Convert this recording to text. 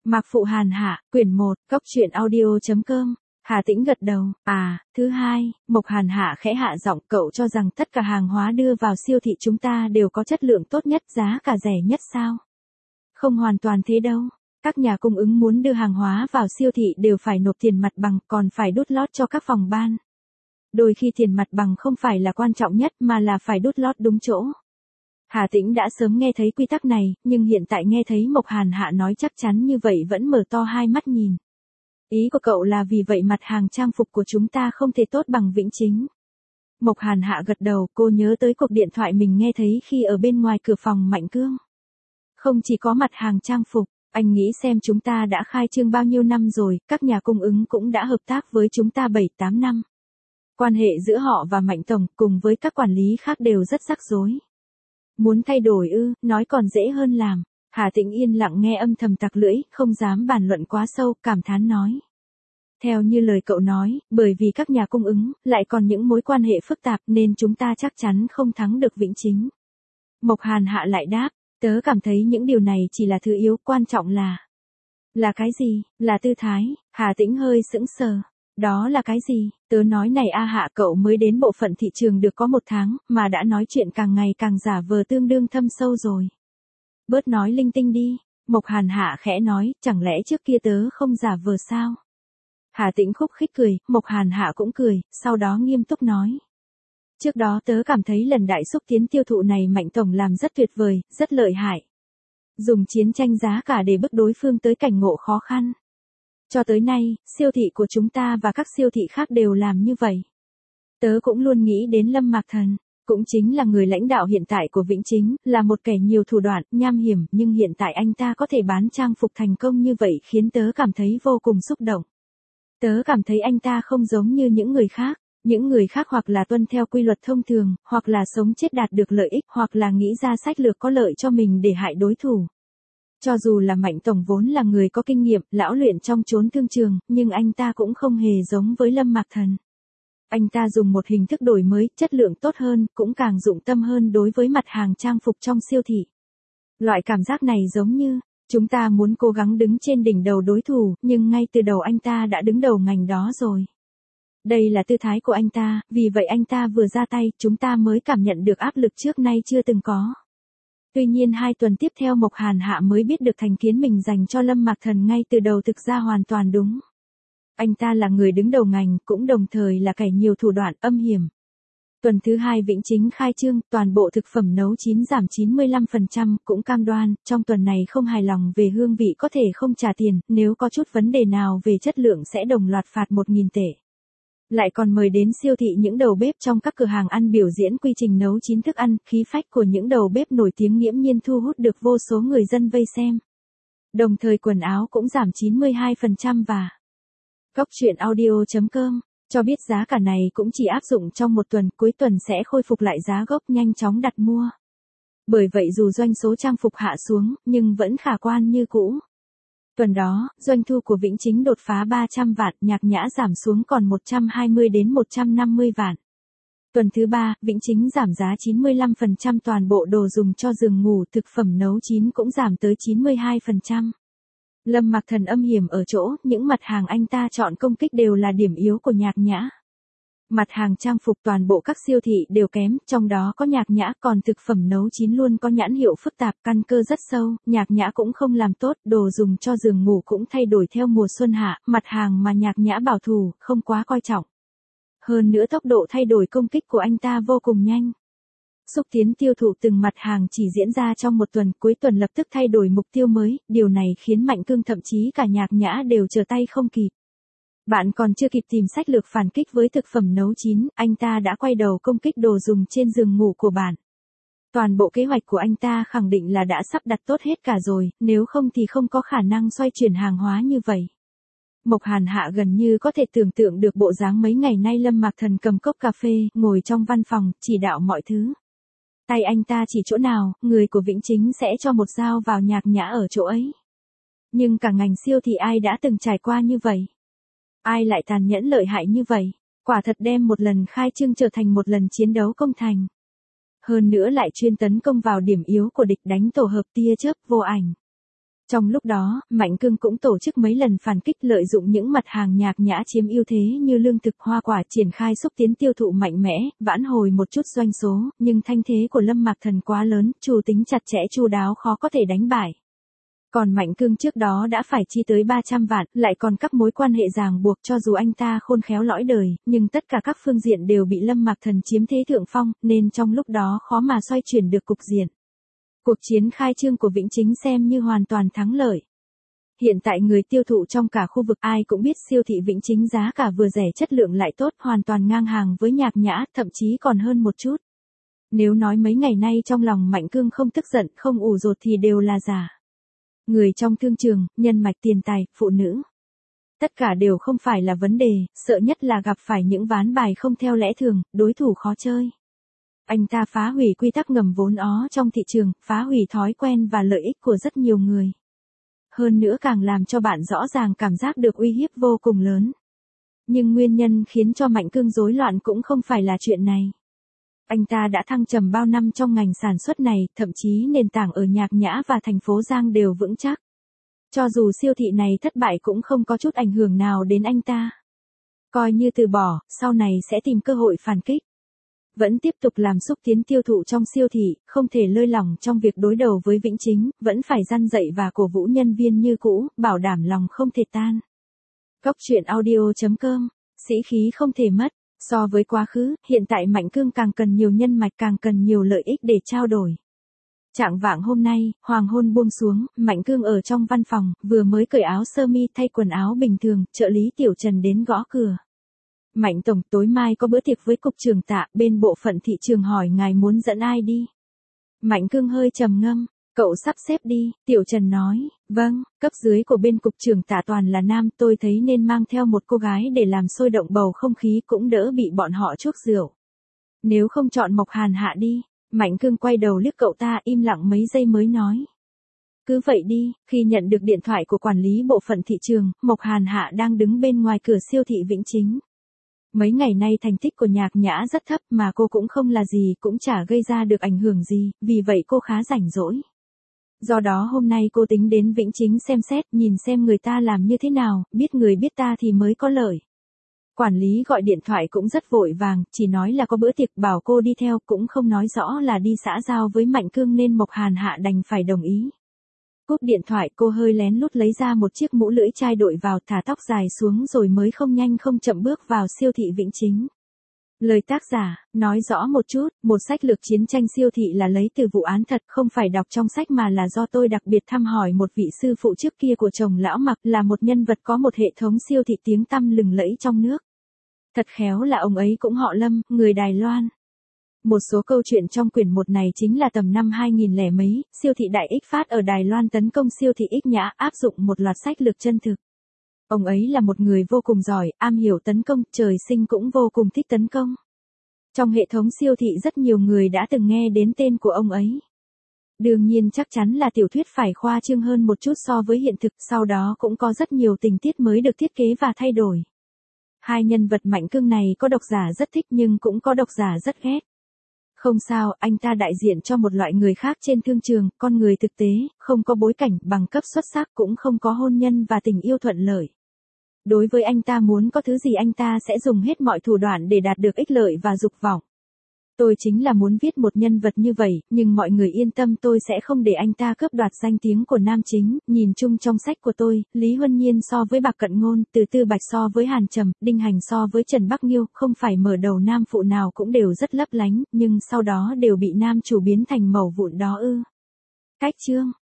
Mạc Phụ Hàn Hạ, quyển 1, Cốc truyện audio.com. Hà Tĩnh gật đầu, thứ hai, Mộc Hàn Hạ khẽ hạ giọng, cậu cho rằng tất cả hàng hóa đưa vào siêu thị chúng ta đều có chất lượng tốt nhất, giá cả rẻ nhất sao? Không hoàn toàn thế đâu. Các nhà cung ứng muốn đưa hàng hóa vào siêu thị đều phải nộp tiền mặt bằng, còn phải đút lót cho các phòng ban. Đôi khi tiền mặt bằng không phải là quan trọng nhất mà là phải đút lót đúng chỗ. Hà Tĩnh đã sớm nghe thấy quy tắc này, nhưng hiện tại nghe thấy Mộc Hàn Hạ nói chắc chắn như vậy vẫn mở to hai mắt nhìn. Ý của cậu là vì vậy mặt hàng trang phục của chúng ta không thể tốt bằng Vĩnh Chính. Mộc Hàn Hạ gật đầu, cô nhớ tới cuộc điện thoại mình nghe thấy khi ở bên ngoài cửa phòng Mạnh Cương. Không chỉ có mặt hàng trang phục, anh nghĩ xem chúng ta đã khai trương bao nhiêu năm rồi, các nhà cung ứng cũng đã hợp tác với chúng ta 7-8 năm. Quan hệ giữa họ và Mạnh Tổng cùng với các quản lý khác đều rất rắc rối. Muốn thay đổi nói còn dễ hơn làm. Hà Tĩnh yên lặng nghe âm thầm tặc lưỡi, không dám bàn luận quá sâu, cảm thán nói. Theo như lời cậu nói, bởi vì các nhà cung ứng, lại còn những mối quan hệ phức tạp nên chúng ta chắc chắn không thắng được Vĩnh Chính. Mộc Hàn Hạ lại đáp, tớ cảm thấy những điều này chỉ là thứ yếu, quan trọng là... Là cái gì? Là tư thái. Hà Tĩnh hơi sững sờ. Đó là cái gì? Tớ nói này Hạ, cậu mới đến bộ phận thị trường được có 1 tháng, mà đã nói chuyện càng ngày càng giả vờ tương đương thâm sâu rồi. Bớt nói linh tinh đi. Mộc Hàn Hạ khẽ nói, chẳng lẽ trước kia tớ không giả vờ sao? Hà Tĩnh khúc khích cười, Mộc Hàn Hạ cũng cười, sau đó nghiêm túc nói. Trước đó tớ cảm thấy lần đại xúc tiến tiêu thụ này Mạnh Tổng làm rất tuyệt vời, rất lợi hại. Dùng chiến tranh giá cả để bức đối phương tới cảnh ngộ khó khăn. Cho tới nay, siêu thị của chúng ta và các siêu thị khác đều làm như vậy. Tớ cũng luôn nghĩ đến Lâm Mạc Thần, cũng chính là người lãnh đạo hiện tại của Vĩnh Chính, là một kẻ nhiều thủ đoạn, nham hiểm, nhưng hiện tại anh ta có thể bán trang phục thành công như vậy khiến tớ cảm thấy vô cùng xúc động. Tớ cảm thấy anh ta không giống như những người khác hoặc là tuân theo quy luật thông thường, hoặc là sống chết đạt được lợi ích, hoặc là nghĩ ra sách lược có lợi cho mình để hại đối thủ. Cho dù là Mạnh Tổng vốn là người có kinh nghiệm, lão luyện trong chốn thương trường, nhưng anh ta cũng không hề giống với Lâm Mạc Thần. Anh ta dùng một hình thức đổi mới, chất lượng tốt hơn, cũng càng dụng tâm hơn đối với mặt hàng trang phục trong siêu thị. Loại cảm giác này giống như, chúng ta muốn cố gắng đứng trên đỉnh đầu đối thủ, nhưng ngay từ đầu anh ta đã đứng đầu ngành đó rồi. Đây là tư thái của anh ta, vì vậy anh ta vừa ra tay, chúng ta mới cảm nhận được áp lực trước nay chưa từng có. Tuy nhiên 2 tuần tiếp theo Mộc Hàn Hạ mới biết được thành kiến mình dành cho Lâm Mạc Thần ngay từ đầu thực ra hoàn toàn đúng. Anh ta là người đứng đầu ngành, cũng đồng thời là kẻ nhiều thủ đoạn, âm hiểm. Tuần thứ 2 Vĩnh Chính khai trương, toàn bộ thực phẩm nấu chín giảm 95%, cũng cam đoan, trong tuần này không hài lòng về hương vị có thể không trả tiền, nếu có chút vấn đề nào về chất lượng sẽ đồng loạt phạt 1.000 tệ. Lại còn mời đến siêu thị những đầu bếp trong các cửa hàng ăn biểu diễn quy trình nấu chín thức ăn, khí phách của những đầu bếp nổi tiếng nghiễm nhiên thu hút được vô số người dân vây xem. Đồng thời quần áo cũng giảm 92% và... Cốc truyện audio.com cho biết giá cả này cũng chỉ áp dụng trong 1 tuần, cuối tuần sẽ khôi phục lại giá gốc, nhanh chóng đặt mua. Bởi vậy dù doanh số trang phục hạ xuống, nhưng vẫn khả quan như cũ. Tuần đó, doanh thu của Vĩnh Chính đột phá 300 vạn, Nhạc Nhã giảm xuống còn 120 đến 150 vạn. Tuần thứ 3, Vĩnh Chính giảm giá 95%, toàn bộ đồ dùng cho giường ngủ, thực phẩm nấu chín cũng giảm tới 92%. Lâm Mạc Thần âm hiểm ở chỗ, những mặt hàng anh ta chọn công kích đều là điểm yếu của Nhạc Nhã. Mặt hàng trang phục toàn bộ các siêu thị đều kém, trong đó có Nhạc Nhã, còn thực phẩm nấu chín luôn có nhãn hiệu phức tạp, căn cơ rất sâu, Nhạc Nhã cũng không làm tốt, đồ dùng cho giường ngủ cũng thay đổi theo mùa xuân hạ, mặt hàng mà Nhạc Nhã bảo thủ, không quá coi trọng. Hơn nữa tốc độ thay đổi công kích của anh ta vô cùng nhanh. Xúc tiến tiêu thụ từng mặt hàng chỉ diễn ra trong 1 tuần, cuối tuần lập tức thay đổi mục tiêu mới, điều này khiến Mạnh Cương thậm chí cả Nhạc Nhã đều trở tay không kịp. Bạn còn chưa kịp tìm sách lược phản kích với thực phẩm nấu chín, anh ta đã quay đầu công kích đồ dùng trên giường ngủ của bạn. Toàn bộ kế hoạch của anh ta khẳng định là đã sắp đặt tốt hết cả rồi, nếu không thì không có khả năng xoay chuyển hàng hóa như vậy. Mộc Hàn Hạ gần như có thể tưởng tượng được bộ dáng mấy ngày nay Lâm Mạc Thần cầm cốc cà phê, ngồi trong văn phòng, chỉ đạo mọi thứ. Tay anh ta chỉ chỗ nào, người của Vĩnh Chính sẽ cho một dao vào Nhạc Nhã ở chỗ ấy. Nhưng cả ngành siêu thì ai đã từng trải qua như vậy? Ai lại tàn nhẫn lợi hại như vậy? Quả thật đem một lần khai trương trở thành một lần chiến đấu công thành. Hơn nữa lại chuyên tấn công vào điểm yếu của địch, đánh tổ hợp tia chớp vô ảnh. Trong lúc đó, Mạnh Cương cũng tổ chức mấy lần phản kích lợi dụng những mặt hàng nhạc nhã chiếm ưu thế như lương thực hoa quả triển khai xúc tiến tiêu thụ mạnh mẽ, vãn hồi một chút doanh số, nhưng thanh thế của Lâm Mạc Thần quá lớn, chủ tính chặt chẽ chu đáo khó có thể đánh bại. Còn Mạnh Cương trước đó đã phải chi tới 300 vạn, lại còn các mối quan hệ ràng buộc cho dù anh ta khôn khéo lõi đời, nhưng tất cả các phương diện đều bị Lâm Mạc Thần chiếm thế thượng phong, nên trong lúc đó khó mà xoay chuyển được cục diện. Cuộc chiến khai trương của Vĩnh Chính xem như hoàn toàn thắng lợi. Hiện tại người tiêu thụ trong cả khu vực ai cũng biết siêu thị Vĩnh Chính giá cả vừa rẻ chất lượng lại tốt, hoàn toàn ngang hàng với Nhạc Nhã, thậm chí còn hơn một chút. Nếu nói mấy ngày nay trong lòng Mạnh Cương không tức giận, không ủ rột thì đều là giả. Người trong thương trường, nhân mạch tiền tài, phụ nữ. Tất cả đều không phải là vấn đề, sợ nhất là gặp phải những ván bài không theo lẽ thường, đối thủ khó chơi. Anh ta phá hủy quy tắc ngầm vốn ó trong thị trường, phá hủy thói quen và lợi ích của rất nhiều người. Hơn nữa càng làm cho bạn rõ ràng cảm giác được uy hiếp vô cùng lớn. Nhưng nguyên nhân khiến cho Mạnh Cương rối loạn cũng không phải là chuyện này. Anh ta đã thăng trầm bao năm trong ngành sản xuất này, thậm chí nền tảng ở Nhạc Nhã và thành phố Giang đều vững chắc. Cho dù siêu thị này thất bại cũng không có chút ảnh hưởng nào đến anh ta. Coi như từ bỏ, sau này sẽ tìm cơ hội phản kích. Vẫn tiếp tục làm xúc tiến tiêu thụ trong siêu thị, không thể lơi lỏng trong việc đối đầu với Vĩnh Chính, vẫn phải răn dạy và cổ vũ nhân viên như cũ, bảo đảm lòng không thể tan. Cốc truyện audio.com, sĩ khí không thể mất. So với quá khứ, hiện tại Mạnh Cương càng cần nhiều nhân mạch, càng cần nhiều lợi ích để trao đổi. Trạng vạng hôm nay, hoàng hôn buông xuống, Mạnh Cương ở trong văn phòng, vừa mới cởi áo sơ mi thay quần áo bình thường, trợ lý Tiểu Trần đến gõ cửa. Mạnh tổng, tối mai có bữa tiệc với cục trưởng Tạ, bên bộ phận thị trường hỏi ngài muốn dẫn ai đi. Mạnh Cương hơi trầm ngâm, cậu sắp xếp đi, Tiểu Trần nói, vâng, cấp dưới của bên cục trưởng Tạ toàn là nam, tôi thấy nên mang theo một cô gái để làm sôi động bầu không khí cũng đỡ bị bọn họ chuốc rượu. Nếu không chọn Mộc Hàn Hạ đi. Mạnh Cương quay đầu liếc cậu ta, im lặng mấy giây mới nói. Cứ vậy đi. Khi nhận được điện thoại của quản lý bộ phận thị trường, Mộc Hàn Hạ đang đứng bên ngoài cửa siêu thị Vĩnh Chính. Mấy ngày nay thành tích của Nhạc Nhã rất thấp mà cô cũng không là gì, cũng chả gây ra được ảnh hưởng gì, vì vậy cô khá rảnh rỗi. Do đó hôm nay cô tính đến Vĩnh Chính xem xét, nhìn xem người ta làm như thế nào, biết người biết ta thì mới có lợi. Quản lý gọi điện thoại cũng rất vội vàng, chỉ nói là có bữa tiệc bảo cô đi theo, cũng không nói rõ là đi xã giao với Mạnh Cương nên Mộc Hàn Hạ đành phải đồng ý. Cúp điện thoại cô hơi lén lút lấy ra một chiếc mũ lưỡi chai đội vào, thả tóc dài xuống rồi mới không nhanh không chậm bước vào siêu thị Vĩnh Chính. Lời tác giả, nói rõ một chút, một sách lược chiến tranh siêu thị là lấy từ vụ án thật, không phải đọc trong sách mà là do tôi đặc biệt thăm hỏi một vị sư phụ trước kia của chồng lão Mặc, là một nhân vật có một hệ thống siêu thị tiếng tăm lừng lẫy trong nước. Thật khéo là ông ấy cũng họ Lâm, người Đài Loan. Một số câu chuyện trong quyển 1 này chính là tầm năm 2000 lẻ mấy, siêu thị Đại Ích Phát ở Đài Loan tấn công siêu thị Ích Nhã, áp dụng một loạt sách lược chân thực. Ông ấy là một người vô cùng giỏi, am hiểu tấn công, trời sinh cũng vô cùng thích tấn công. Trong hệ thống siêu thị rất nhiều người đã từng nghe đến tên của ông ấy. Đương nhiên chắc chắn là tiểu thuyết phải khoa trương hơn một chút so với hiện thực, sau đó cũng có rất nhiều tình tiết mới được thiết kế và thay đổi. Hai nhân vật Mạnh Cương này có độc giả rất thích nhưng cũng có độc giả rất ghét. Không sao, anh ta đại diện cho một loại người khác trên thương trường, con người thực tế, không có bối cảnh, bằng cấp xuất sắc, cũng không có hôn nhân và tình yêu thuận lợi. Đối với anh ta muốn có thứ gì anh ta sẽ dùng hết mọi thủ đoạn để đạt được ích lợi và dục vọng. Tôi chính là muốn viết một nhân vật như vậy, nhưng mọi người yên tâm, tôi sẽ không để anh ta cướp đoạt danh tiếng của nam chính. Nhìn chung trong sách của tôi, Lý Huân Nhiên so với Bạc Cận Ngôn, Từ Tư Bạch so với Hàn Trầm, Đinh Hành so với Trần Bắc Nghiêu, không phải mở đầu nam phụ nào cũng đều rất lấp lánh, nhưng sau đó đều bị nam chủ biến thành mẩu vụn đó ư. Cách chương